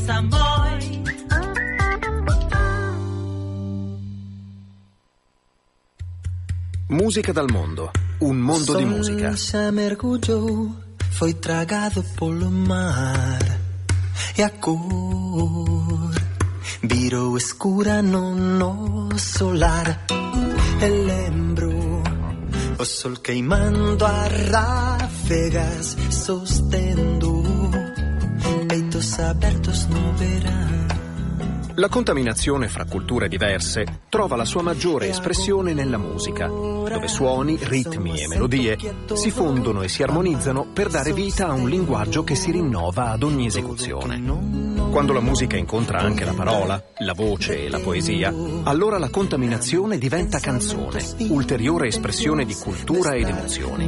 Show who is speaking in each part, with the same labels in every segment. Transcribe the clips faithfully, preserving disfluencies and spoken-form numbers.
Speaker 1: Samboy.
Speaker 2: Música dal mondo, un mondo di musica.
Speaker 3: Se mergulhou, foi tragado polo mar e a cor virou escura no nosso lar. E lembro o sol queimando a ráfagas, sostendo peitos abertos no verão.
Speaker 2: La contaminazione fra culture diverse trova la sua maggiore espressione nella musica, dove suoni, ritmi e melodie si fondono e si armonizzano per dare vita a un linguaggio che si rinnova ad ogni esecuzione. Quando la musica incontra anche la parola, la voce e la poesia, allora la contaminazione diventa canzone, ulteriore espressione di cultura ed emozioni.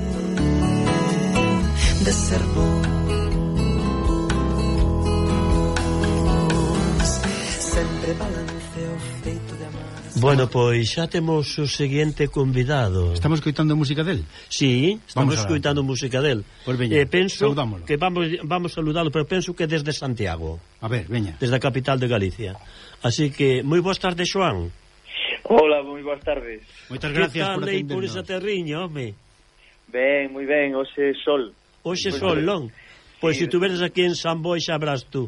Speaker 4: Bueno, pois xa temos o seguinte convidado.
Speaker 5: Estamos escoitando música del?
Speaker 4: Sí, estamos escoitando música del.
Speaker 5: Pois veña,
Speaker 4: eh, penso
Speaker 5: saudámolo.
Speaker 4: que vamos vamos saludalo, pero penso que desde Santiago.
Speaker 5: A ver, veña.
Speaker 4: Desde a capital de Galicia. Así que, moi boas tardes, Xoán.
Speaker 6: Hola, moi boas tardes.
Speaker 5: Moitas gracias por
Speaker 4: atendernos. Que tal por esa terriña, home?
Speaker 6: Ben, moi ben, hoxe sol.
Speaker 4: Hoxe sol, non? Pois se si tu veres aquí en Samboy xa verás tú.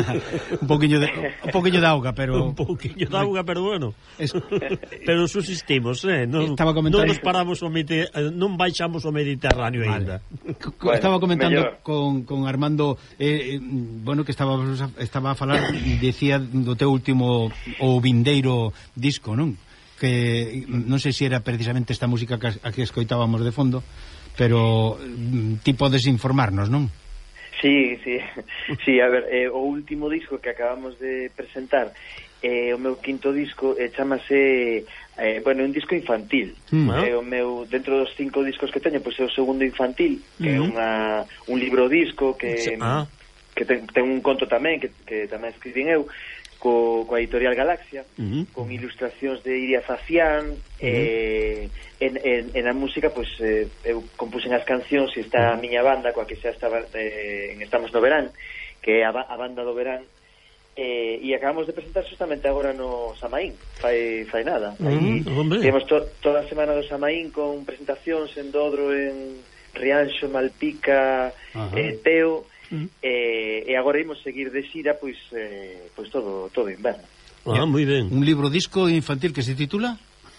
Speaker 5: un poquinho de un poquinho de auga, pero
Speaker 4: un poquinho de auga, pero bueno. Es... pero subsistimos, eh, non,
Speaker 5: Estaba comentando...
Speaker 4: non nos paramos o Mediter... non baixamos o Mediterráneo
Speaker 5: vale.
Speaker 4: ainda.
Speaker 5: Bueno, estaba comentando con, con Armando eh, bueno, que estaba estaba a falar, decía do teu último o vindeiro disco, non? Que non sei se era precisamente esta música que a que escoitábamos de fondo, pero ti podes informarnos, non?
Speaker 6: Sí, sí, sí, a ver, eh, o último disco que acabamos de presentar, eh, o meu quinto disco, eh, chamase, eh, bueno, un disco infantil. Mm, eh, o meu, dentro dos cinco discos que teño, pois é o segundo infantil, que é unha, un libro disco que, ah. que ten, ten un conto tamén, que, que tamén escribín eu, co, coa editorial Galaxia, uh-huh. con ilustracións de Iria Zafián, uh-huh. eh, en, en, en a música, pois, eh, eu compuxen as cancións e está a miña banda, coa que xa estaba eh, en Estamos no Verán, que é a, a banda do Verán, eh, e acabamos de presentar justamente agora no Samaín, fai, fai nada. Aí uh-huh. temos to, toda a semana do Samaín con presentacións en Dodro, en Rianxo, Malpica, uh-huh. eh, Teo, Uh-huh. Eh, e agora imos seguir de xira pois eh, pois todo todo inverno.
Speaker 4: Ah, moi ben.
Speaker 5: Un libro disco infantil que se titula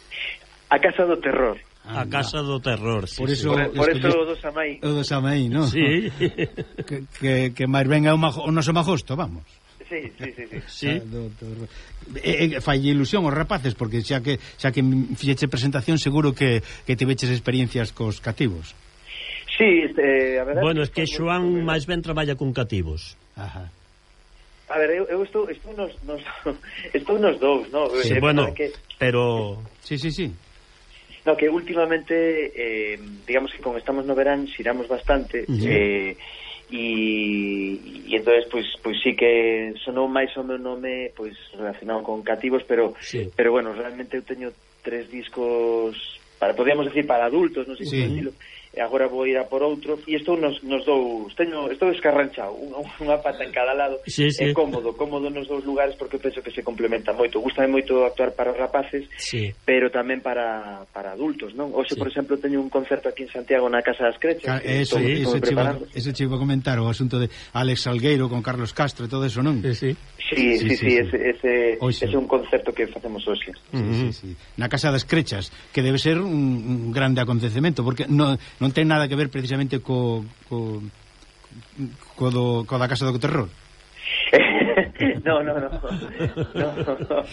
Speaker 6: A Casa do Terror.
Speaker 4: Ah, a Casa do Terror, sí,
Speaker 5: por eso,
Speaker 6: sí. Por, por eso o do Samaín.
Speaker 5: O do Samaín, ¿no?
Speaker 4: Sí.
Speaker 5: que, que, que máis ben é o, majo, o noso magosto, vamos.
Speaker 6: Sí, sí, sí, sí.
Speaker 4: sí.
Speaker 5: E, e, fai ilusión aos rapaces, porque xa que xa que fixeche presentación, seguro que, que te veches experiencias cos cativos.
Speaker 6: Sí, este, a verdade...
Speaker 4: Bueno, es que Xoán máis ben traballa con cativos.
Speaker 5: Ajá.
Speaker 6: A ver, eu, eu estou, estou, nos, nos, estou nos dous, no?
Speaker 4: Sí,
Speaker 6: eh,
Speaker 4: bueno,
Speaker 6: que...
Speaker 4: pero...
Speaker 5: Sí, sí, sí.
Speaker 6: No, que últimamente, eh, digamos que con Estamos no Verán xiramos bastante, uh-huh. eh, e, e entonces, pois, pois sí que sonou máis o meu nome pois relacionado con cativos, pero, sí. pero bueno, realmente eu teño tres discos... para podríamos decir para adultos, non sei sí. como decirlo, e agora vou ir a por outro, e estou nos, nos dous, teño, estou escarranchado, unha, unha pata en cada lado,
Speaker 4: sí, sí.
Speaker 6: é cómodo, cómodo nos dous lugares, porque penso que se complementa moito. Gústame moito actuar para os rapaces,
Speaker 4: sí.
Speaker 6: pero tamén para, para adultos, non? Hoxe, sí. por exemplo, teño un concerto aquí en Santiago na Casa das Crechas.
Speaker 5: Eso, sí, ese che iba a comentar, o asunto de Alex Salgueiro con Carlos Castro e todo eso, non?
Speaker 4: Sí, sí.
Speaker 6: Sí, sí, sí, sí, sí, ese, ese, ese é un concerto que facemos hoxe.
Speaker 5: Uh-huh. Sí, sí, sí. Na Casa das Crechas, que debe ser un, un grande acontecemento, porque non, non ten nada que ver precisamente co, co, co, do, co da Casa do Terror.
Speaker 6: no, no, no. No, no.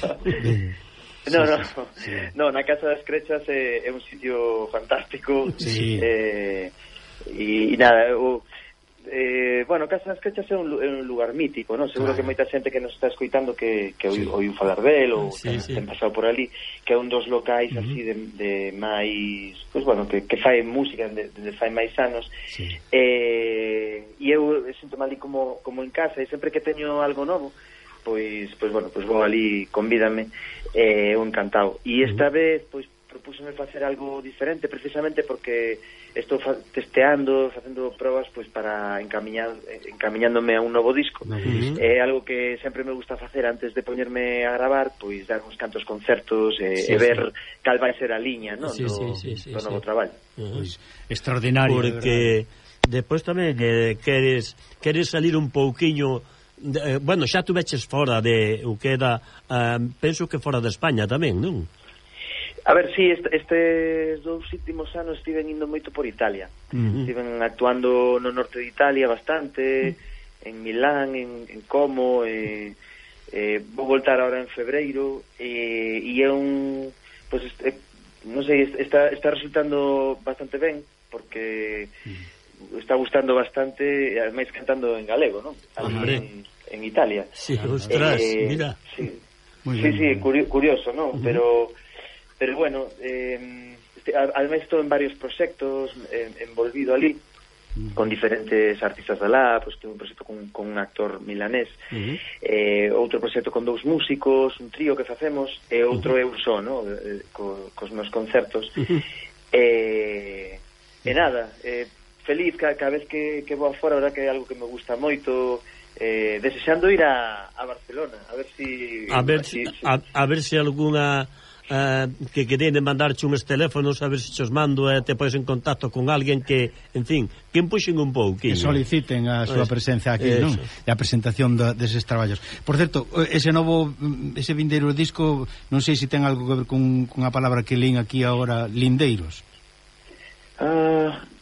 Speaker 6: No, no, sí. no, na Casa das Crechas é, é un sitio fantástico.
Speaker 5: Sí.
Speaker 6: Eh, e, e nada, o Eh, bueno, Casa das Crechas é un, é un lugar mítico, non? Seguro claro. que moita xente que nos está escoitando que, que sí. ouiu falar del ou sí, ten, sí. ten pasado por ali, que é un dos locais uh-huh. así de, de máis, pois pues, bueno, que, que fai música de, de fai máis anos. Sí. Eh, e eu sinto ali como, como en casa, e sempre que teño algo novo, pois, pois bueno, pois vou ali, convídame, eh, eu encantado. E esta uh-huh. vez, pois propúsome facer algo diferente precisamente porque estou testeando, facendo probas pois para encamiñar, encamiñándome a un novo disco. Uh-huh. É algo que sempre me gusta facer antes de poñerme a gravar, pois dar uns cantos concertos e, sí, e ver sí. cal vai ser a liña, non?
Speaker 4: Sí,
Speaker 6: do,
Speaker 4: sí, sí, sí,
Speaker 6: do
Speaker 4: sí.
Speaker 6: novo traballo.
Speaker 5: Uh-huh. Pois extraordinario.
Speaker 4: Porque despois tamén eh, queres queres salir un pouquiño de, eh, bueno, xa tuveches fora de o que era, uh, penso que fora de España tamén, non?
Speaker 6: A ver, sí, este, estes dous últimos anos estiven indo moito por Italia. Uh-huh. Estiven actuando no norte de Italia bastante, uh-huh. en Milán, en, en Como, eh, eh, vou voltar ahora en febreiro, eh, e é un... Pues, eh, non sei, está, está resultando bastante ben, porque uh-huh. está gustando bastante, ademais cantando en galego, non? En, en Italia.
Speaker 4: Sí, ostras, eh, mira.
Speaker 6: Sí, Muy sí, bien, sí, curioso, non? Uh-huh. Pero... Pero bueno, eh, además estou en varios proxectos eh, envolvido ali con diferentes artistas de lá, pues tengo un proxecto con, con un actor milanés, uh-huh. eh, outro proxecto con dous músicos, un trío que facemos, e outro uh-huh. eu só, no? Eh, co, cos meus concertos. Uh-huh. Eh, e nada, eh, feliz cada, cada vez que, que vou afora, a verdad que é algo que me gusta moito, eh, desexando ir a, a Barcelona, a ver si...
Speaker 4: A ver si, si, a, a ver si alguna... Uh, que queren mandarche uns teléfonos a ver se os mando e eh, te podes en contacto con alguén que, en fin, que empuxen un pouco
Speaker 5: que soliciten a súa presencia aquí, non? E a presentación de, deses traballos. Por certo, ese novo ese vindeiro disco, non sei se ten algo que ver con, con a palabra que lín aquí agora, lindeiros.
Speaker 6: Ah... Uh...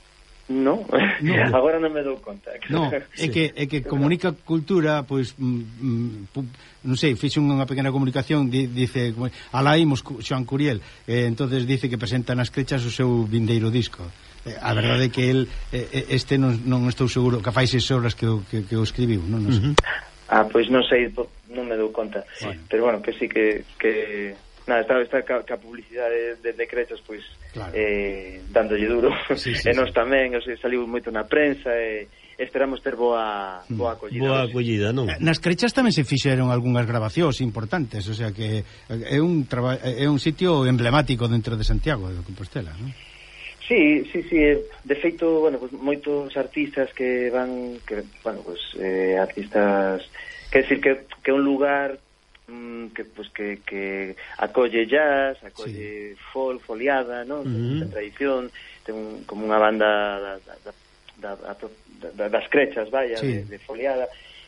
Speaker 6: No, no, agora non me dou conta.
Speaker 5: No, é que é que comunica cultura, pois mm, non sei, fixe unha pequena comunicación, di, dice, alá imos Xoan Curiel, eh, entonces dice que presenta nas crechas o seu vindeiro disco. Eh, a verdade é que el eh, este non, non estou seguro, que fai seis horas que o, que, que o escribiu, non, non sei.
Speaker 6: Uh-huh. Ah, pois non sei, non me dou conta. Bueno. Pero bueno, que sí que que nada, está, está ca, ca publicidade de, de Crechas, pois claro. eh, dándolle duro, sí, sí, e nos sí. tamén, o sea, saliu moito na prensa e esperamos ter boa boa acollida.
Speaker 4: Boa acollida, non?
Speaker 5: Nas Crechas tamén se fixeron algunhas grabacións importantes, o sea que é un traba, é un sitio emblemático dentro de Santiago de Compostela, non?
Speaker 6: Sí, sí, sí, de feito, bueno, pues moitos artistas que van que bueno, pues eh, artistas, quer decir que que un lugar que pues que, que acolle jazz, acolle sí. folk, foliada, ¿no? Uh-huh. Ten tradición, ten un, como unha banda da, da, da, da, da, das crechas, vaya, sí. de, de foliada,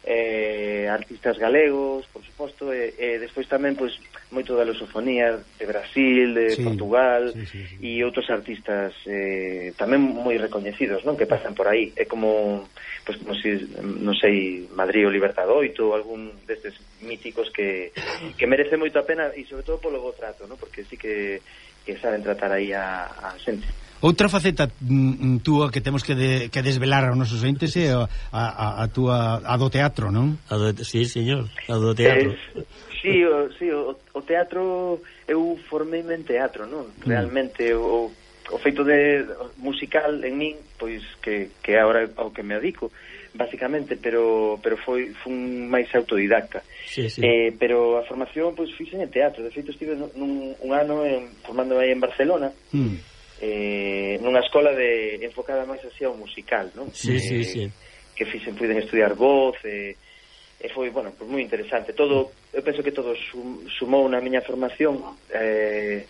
Speaker 6: eh, artistas galegos, por suposto, e eh, eh, despois tamén pues moito da lusofonía de Brasil, de sí. Portugal, sí, sí, sí. e outros artistas eh, tamén moi recoñecidos, non? Que pasan por aí, é como pues como si, non sei, Madrid ou Libertad oito ou algún destes míticos que, que merece moito a pena e sobre todo polo bo trato, non? Porque sí que, que saben tratar aí a, a xente.
Speaker 5: Outra faceta mm, túa que temos que, de, que desvelar aos nosos entes é a, a, a túa a do teatro, non?
Speaker 4: A do, sí, señor, a do teatro.
Speaker 6: Eh, sí, o, sí o, o teatro, eu formeime en teatro, non? Realmente mm. o o feito de musical en min, pois que, que agora ao que me adico basicamente, pero pero foi fun máis autodidacta.
Speaker 4: Sí, sí.
Speaker 6: Eh, pero a formación pois fixen en teatro, de feito estive nun un ano en, formándome aí en Barcelona. Mm. Eh, nunha escola de enfocada máis así ao musical, non?
Speaker 4: Sí,
Speaker 6: eh,
Speaker 4: sí, sí.
Speaker 6: Que fixen, puiden estudiar voz, e eh, foi, bueno, pues moi interesante. Todo, eu penso que todo sum, sumou na miña formación, eh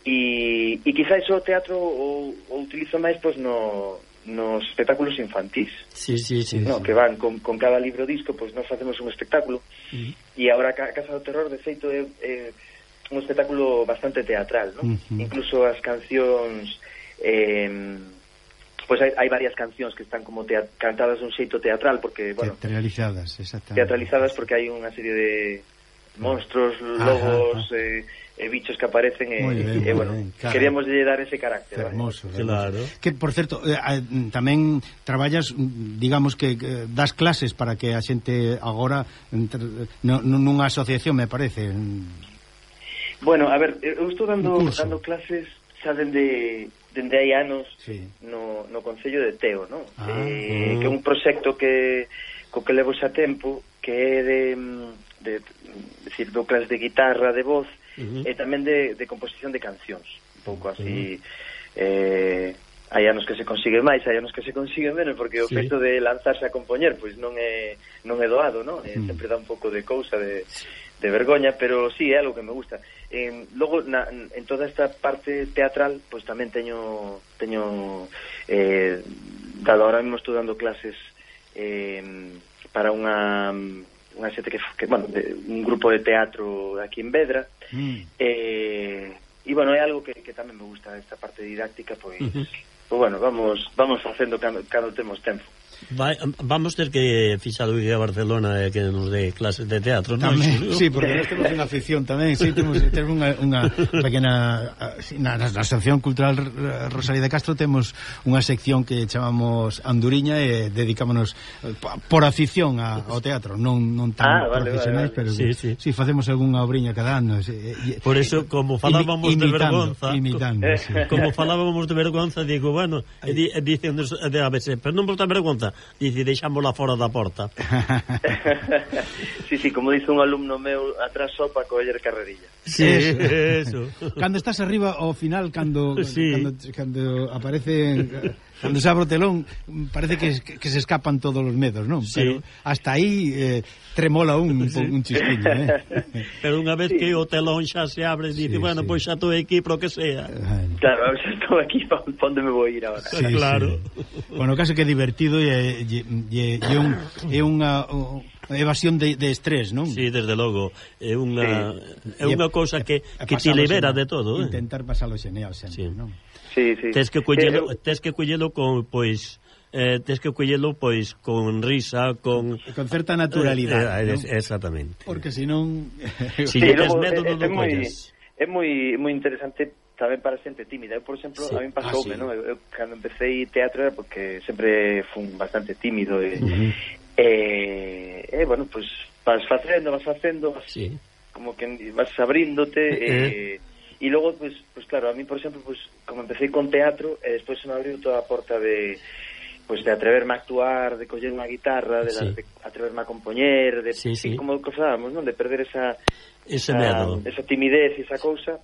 Speaker 6: e, e quizás o teatro o, o utilizo máis pois no, nos espectáculos infantís,
Speaker 4: sí, sí, sí,
Speaker 6: no,
Speaker 4: sí.
Speaker 6: que van con, con cada libro disco, pois nós facemos un espectáculo uh-huh. e agora a Casa do Terror de feito é, é un espectáculo bastante teatral, ¿no? Uh-huh. Incluso as cancións eh, pois hai, hai varias cancións que están como teat- cantadas dun xeito teatral porque, bueno,
Speaker 5: teatralizadas, exactamente.
Speaker 6: Teatralizadas porque hai unha serie de monstruos, lobos, ah, ah, ah. Eh, e bichos que aparecen e, ben, e bueno, ben, claro. Queríamos dar ese carácter.
Speaker 5: Hermoso,
Speaker 6: ¿vale?
Speaker 5: Claro. Que, por certo, eh, tamén traballas, digamos que eh, das clases para que a xente agora entre, no, nunha asociación, me parece.
Speaker 6: Bueno, a ver, eu estou dando, dando clases xa dende, dende hai anos sí. no, no Concello de Teo, ¿no? Ah, eh, uh. Que é un proxecto que co que levo xa tempo, que é de, de, de decir, do clases de guitarra, de voz, uh-huh. e tamén de, de composición de cancións. un pouco así. eh, hai anos que se consigue máis, hai anos que se consigue menos, porque o sí. feito de lanzarse a compoñer pois non é non é doado, non? Eh, mm. sempre dá un pouco de cousa, de, de vergoña, pero sí, é algo que me gusta. Eh, logo, na, en toda esta parte teatral, pois tamén teño teño eh, dado, ahora mesmo estou dando clases eh, para unha unha xente que, que bueno, de, un grupo de teatro aquí en Vedra. Mm. Eh, e bueno, é algo que, que tamén me gusta, esta parte didáctica, pois uh-huh. Pues bueno, vamos vamos facendo cando, cando temos tempo.
Speaker 4: Vai, vamos ter que fixar ir a Barcelona e que nos dé clases de teatro, non?
Speaker 5: Tamén, sí, porque nós temos unha afición tamén, sí, temos, temos unha, unha pequena na, na sección cultural Rosalía de Castro temos unha sección que chamamos Anduriña e dedicámonos por afición a, ao teatro, non non tan ah, vale, profesionais, vale, vale. pero sí, sí. sí, facemos algunha obriña cada ano. E,
Speaker 4: por eso, como falábamos imitando, de vergonza,
Speaker 5: imitando, sí.
Speaker 4: como falábamos de vergonza, digo, bueno, e, di, e dicen a veces, pero non bota vergonza, dice, deixámola fora da porta.
Speaker 6: Sí, sí, como dice un alumno meu, atrás só para coller carrerilla.
Speaker 4: Sí, eso.
Speaker 5: Cando estás arriba, ao final, cando, sí. cando, cando aparece, cando se abre o telón, parece que, que se escapan todos os medos, non?
Speaker 4: Sí.
Speaker 5: Pero hasta aí eh, tremola un, sí. un chisquiño, eh?
Speaker 4: Pero unha vez sí. que o telón xa se abre, dice, sí, bueno, sí. pois xa estou aquí pro que sea.
Speaker 6: Claro, xa estou aquí, para onde me vou ir agora.
Speaker 5: Sí,
Speaker 4: claro.
Speaker 5: Sí. Bueno, caso que é divertido e é un, é unha evasión de, de estrés, non?
Speaker 4: Sí, desde logo. É unha sí. é unha cousa que, que te libera de todo,
Speaker 5: eh? Intentar pasalo xeneal sempre, sí. non?
Speaker 6: Sí, sí.
Speaker 4: Tes que collelo, sí, tes que collelo con, pois, eh, tes que collelo, pois, con risa, con...
Speaker 5: Con certa naturalidade,
Speaker 4: eh, eh,
Speaker 5: ¿no?
Speaker 4: Exactamente.
Speaker 5: Porque senón...
Speaker 4: Si sí, tes medo, non o colles.
Speaker 6: É moi moi interesante tamén para xente tímida. Eu, por exemplo, sí. a mí pasoume, ah, sí. ¿no? Eu, eu, cando empecé teatro era porque sempre fun bastante tímido e... Uh-huh. E, eh, bueno, pues vas facendo, vas facendo, vas, sí. como que vas abríndote, e, e logo, pues, pues claro, a mí, por exemplo, pues, como empecé con teatro, e despois se me abriu toda a porta de, pues, de atreverme a actuar, de coller unha guitarra, de, sí. la, de atreverme a compoñer, de, sí, sí. como que falábamos, non? De perder esa,
Speaker 4: ese medo,
Speaker 6: esa timidez e esa cousa,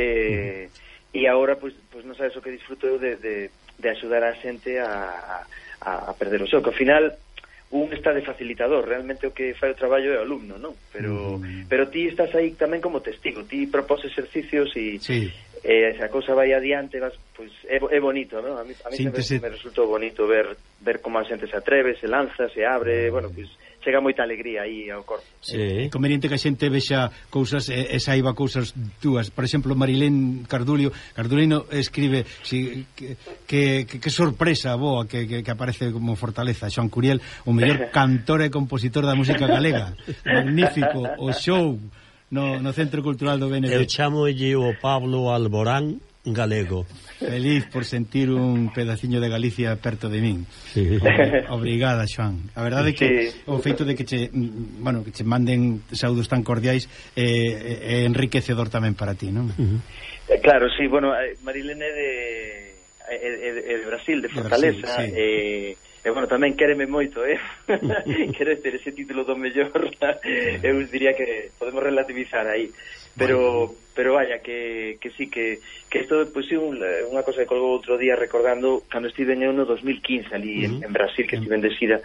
Speaker 6: e, uh-huh. e agora, pues, pues non sabes o que disfruto eu de, de, de axudar a xente a, a, a perder o seu, que ao final un está de facilitador, realmente o que fai o traballo é o alumno, non? Pero mm. pero ti estás aí tamén como testigo, ti propós exercicios e sí. eh, esa cousa vai adiante, vas, pues, é, é bonito, non? A mí, a mí sempre me resultou bonito ver ver como a xente se atreve, se lanza, se abre, mm. bueno, pues chega moita alegría aí ao corpo.
Speaker 5: Sí. É conveniente que a xente vexa cousas e, e saiba cousas túas. Por exemplo, Marilén Cardulio, Cardulino escribe si, que, que, que, que sorpresa boa que, que, que aparece como fortaleza. Xoan Curiel, o mellor cantor e compositor da música galega. Magnífico, o show no, no Centro Cultural do B N B.
Speaker 4: Eu chamolle o Pablo Alborán galego.
Speaker 5: Feliz por sentir un pedaciño de Galicia perto de min. Sí. Obrigada, Xoan. A verdade é que sí. o feito de que che, bueno, que che manden saúdos tan cordiais é eh, eh, enriquecedor tamén para ti, non?
Speaker 6: Uh-huh. Eh, claro, sí, bueno, Marilén é de é, é, é de Brasil, de Fortaleza, de Brasil, sí. eh, e bueno, tamén quéreme moito, eh? Quere ter ese título do mellor. Eu diría que podemos relativizar aí. Pero bueno. pero vaya, que, que sí, que, que esto, pues sí, un, unha cosa que colgou outro día recordando cando estive eu no dos mil quince ali uh-huh. en, en Brasil, que estive en Desida,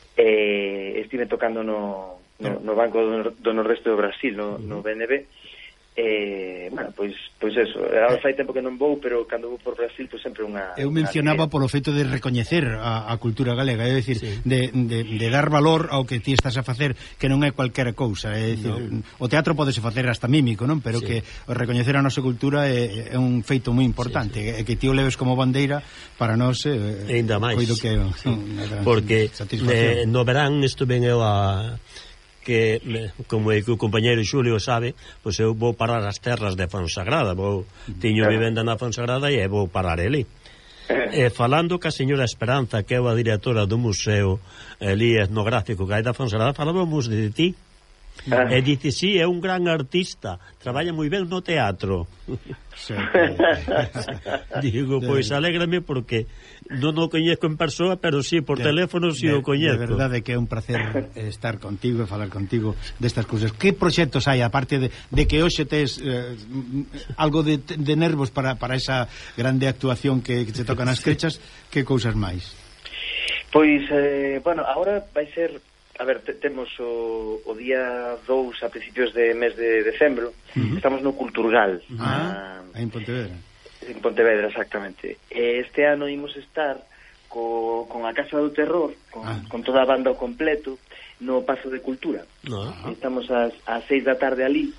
Speaker 6: eh, estive tocando no, no, no Banco do, do Nordeste do Brasil, no, uh-huh. no B N B. Eh, bueno, pois pois eso, agora fai tempo que non vou, pero cando vou por Brasil, pois sempre unha...
Speaker 5: Eu mencionaba polo feito de recoñecer a, a cultura galega, é dicir, sí. de, de, de dar valor ao que ti estás a facer, que non é cualquera cousa, é dicir, no. o teatro podese facer hasta mímico, non? Pero sí. que recoñecer a nosa cultura é, é un feito moi importante, sí, sí. e que ti o leves como bandeira para nós eh,
Speaker 4: ainda máis.
Speaker 5: Coido que
Speaker 4: sí. Porque eh, no verán estuve eu a que, como é que o compañeiro Xulio sabe, pois eu vou parar as terras de Fonsagrada, vou, tiño vivenda na Fonsagrada e vou parar ali. E falando ca señora Esperanza, que é a directora do museo ali etnográfico que hai da Fonsagrada, falábamos de ti. Ah. E dice, sí, é un gran artista, traballa moi ben no teatro. Sí. Digo, pois alégrame porque non o coñezco en persoa, pero sí, por de, teléfono sí de, o coñezco.
Speaker 5: De verdade que é un placer estar contigo e falar contigo destas cousas. Que proxectos hai, aparte de, de que hoxe tes eh, algo de, de nervos para, para esa grande actuación que, que te toca nas crechas, que cousas máis?
Speaker 6: Pois, eh, bueno, agora vai ser... A ver, te, temos o, o día dous a principios de mes de decembro. Uh-huh. Estamos no Culturgal.
Speaker 5: Ah, na, en Pontevedra.
Speaker 6: En Pontevedra, exactamente. E este ano imos estar co, con a Casa do Terror, con, ah. con toda a banda ao completo, no Pazo de Cultura. Uh-huh. Estamos ás, ás seis da tarde ali.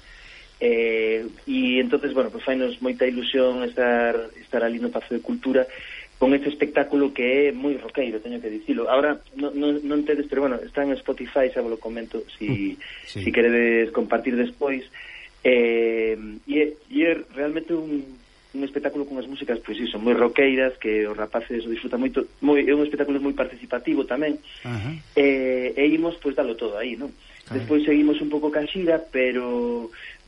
Speaker 6: Eh, e entonces, bueno, pues fainos moita ilusión estar, estar ali no Pazo de Cultura con este espectáculo que é moi roqueiro, teño que dicilo. Ahora non, non, non tedes, pero bueno, está en Spotify, xa vos lo comento, si, sí. si queredes compartir despois. Eh, e, e é realmente un, un espectáculo con as músicas, pois iso, moi roqueiras, que os rapaces o disfrutan moito, moi, é un espectáculo moi participativo tamén. Uh-huh. Eh, e imos, pois, dalo todo aí, non? Uh-huh. Despois seguimos un pouco ca xira, pero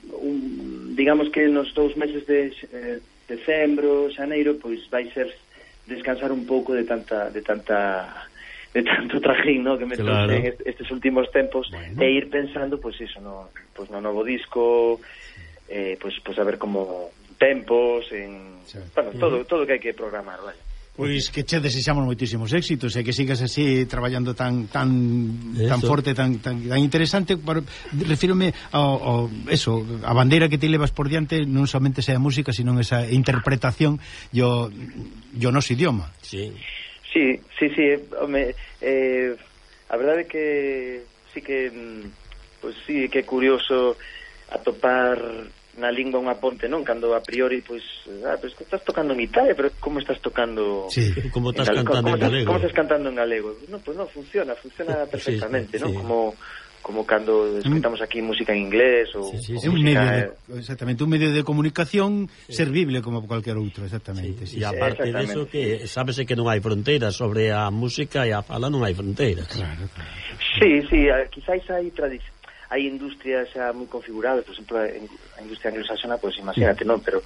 Speaker 6: un, digamos que nos dous meses de eh, decembro, xaneiro, pois vai ser descansar un pouco de tanta de tanta de tanto trajín, ¿no? que me claro. en est estes últimos tempos, bueno. E ir pensando, pois pues, iso, no, pues no novo disco, eh, pues, pues a ver como tempos, en, sí. bueno, todo uh-huh. todo que hai que programar, vale.
Speaker 5: Pois que che desexamos moitísimos éxitos e que sigas así traballando tan tan eso. tan forte, tan, tan tan interesante. Para, refírome ao, ao eso, a bandeira que te levas por diante, non somente sea música, sino esa interpretación yo yo noso idioma.
Speaker 6: Sí. Sí, sí, sí, home, eh, a verdade é que sí que pois pues, sí que é curioso atopar na lingua unha ponte, non? Cando a priori, pois, ah, pues, estás tocando en Italia, pero como estás tocando...
Speaker 4: Sí, como estás cantando en galego.
Speaker 6: Como estás cantando en galego? No, pues non funciona, funciona perfectamente, sí, non? Sí. Como... como cando escutamos aquí música en inglés ou,
Speaker 5: sí, sí, sí. Un medio de, exactamente, un medio de comunicación sí. servible como cualquier outro, exactamente.
Speaker 4: Sí, sí, e aparte de eso que sábese que non hai fronteiras sobre a música e a fala, non hai fronteiras.
Speaker 5: Claro, claro.
Speaker 6: Sí, sí, quizás hai tradición, hai industrias xa moi configuradas, por exemplo, a industria anglosaxona, pois pues, imagínate, sí. non, pero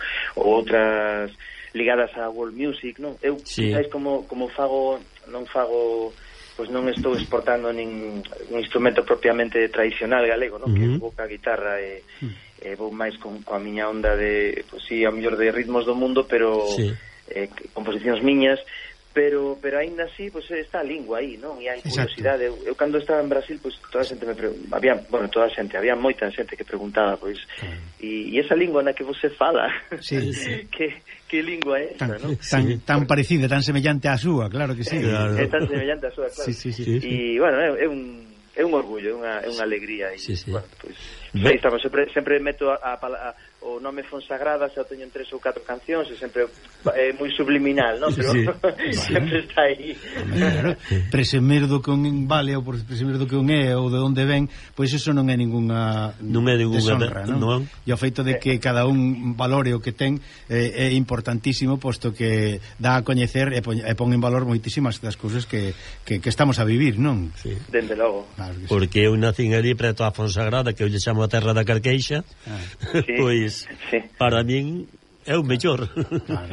Speaker 6: outras ligadas a world music, non? Eu sí. quizás como como fago, non fago pois non estou exportando nin un instrumento propiamente tradicional galego, non? Uh-huh. Que vou ca guitarra e, uh-huh. e vou máis con, con a miña onda de, pois si, sí, a mellor de ritmos do mundo, pero sí. eh, composicións miñas, pero pero aínda así, pois está a lingua aí, non? E hai curiosidade. Eu, eu cando estaba en Brasil, pois toda a xente me preguntaba, había, bueno, toda a xente, había moita xente que preguntaba, pois, e, e esa lingua na que você fala, sí, sí. que que lingua é esa, non?
Speaker 5: Tan, sí. tan parecida, tan semellante á súa, claro que sí.
Speaker 6: Claro. É tan semellante á súa, claro.
Speaker 5: Sí, sí, sí, sí.
Speaker 6: E, bueno, é, é un é un orgullo, é unha, é unha alegría e, sí, sí. bueno, pois, aí estamos, sempre, sempre meto a, a, a o nome Fonsagrada, xa teño en tres ou catro cancións e sempre é moi subliminal, non? Pero sí, sí. sempre está aí.
Speaker 5: Claro, presumir do que un vale ou por presumir do que un é ou de onde ven, pois iso non é ningunha
Speaker 4: non é ningunha
Speaker 5: deshonra, non? non? E o feito de que cada un valore o que ten eh, é importantísimo, posto que dá a coñecer e pon, e pon en valor moitísimas das cousas que, que, que estamos a vivir, non?
Speaker 6: Sí. Dende logo.
Speaker 4: Claro sí. Porque eu nacín ali preto a Fonsagrada, que eu lle chamo a terra da Carqueixa, ah. sí. pois sí. para min é o mellor. Claro.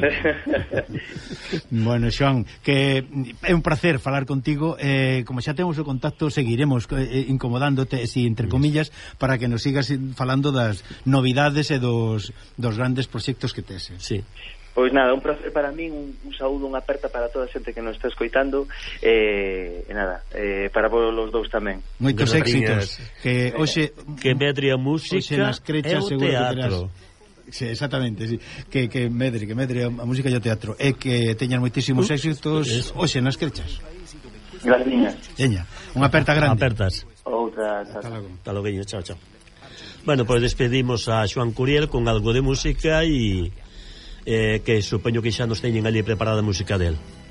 Speaker 5: Bueno, Xoán, que é un placer falar contigo, eh, como xa temos o contacto, seguiremos eh, incomodándote, si entre comillas, para que nos sigas falando das novidades e dos, dos grandes proxectos que tes.
Speaker 4: Sí.
Speaker 6: Pois nada, un placer para min, un, un saúdo, unha aperta para toda a xente que nos está escoitando e, e nada, eh, para vos los dous tamén.
Speaker 5: Moitos éxitos. Que hoxe
Speaker 4: que medre a música
Speaker 5: nas crechas,
Speaker 4: é o teatro.
Speaker 5: Sí, exactamente, sí. Que, que medre, que medre a música e o teatro e que teñan moitísimos uh, éxitos hoxe nas crechas.
Speaker 6: Gracias, niña.
Speaker 5: Veña, unha aperta grande.
Speaker 4: Apertas.
Speaker 6: Outra,
Speaker 5: hasta logo.
Speaker 4: Hasta logo, chao, chao. Bueno, pois pues despedimos a Xoán Curiel con algo de música e eh, que supoño que xa nos teñen ali preparada a música del.